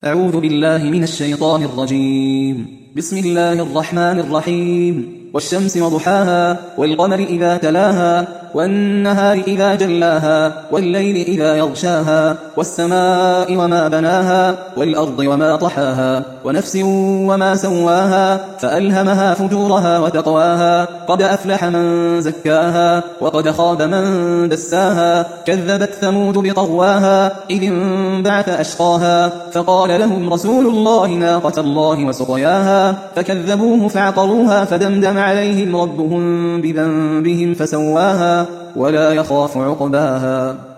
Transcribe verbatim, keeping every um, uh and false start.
أعوذ بالله من الشيطان الرجيم. بسم الله الرحمن الرحيم. والشمس وضحاها والقمر إذا تلاها والنهار إذا جلاها والليل إذا يغشاها والسماء وما بناها والأرض وما طحاها ونفس وما سواها فألهمها فجورها وتقواها قد أفلح من زكاها وقد خاب من دساها كذبت ثمود بطغواها إذ انبعث أشقاها فقال لهم رسول الله ناقة الله وسقياها فكذبوه فعقروها فدمدم عليهم ربهم بذنبهم فسواها ولا يخاف عقباها.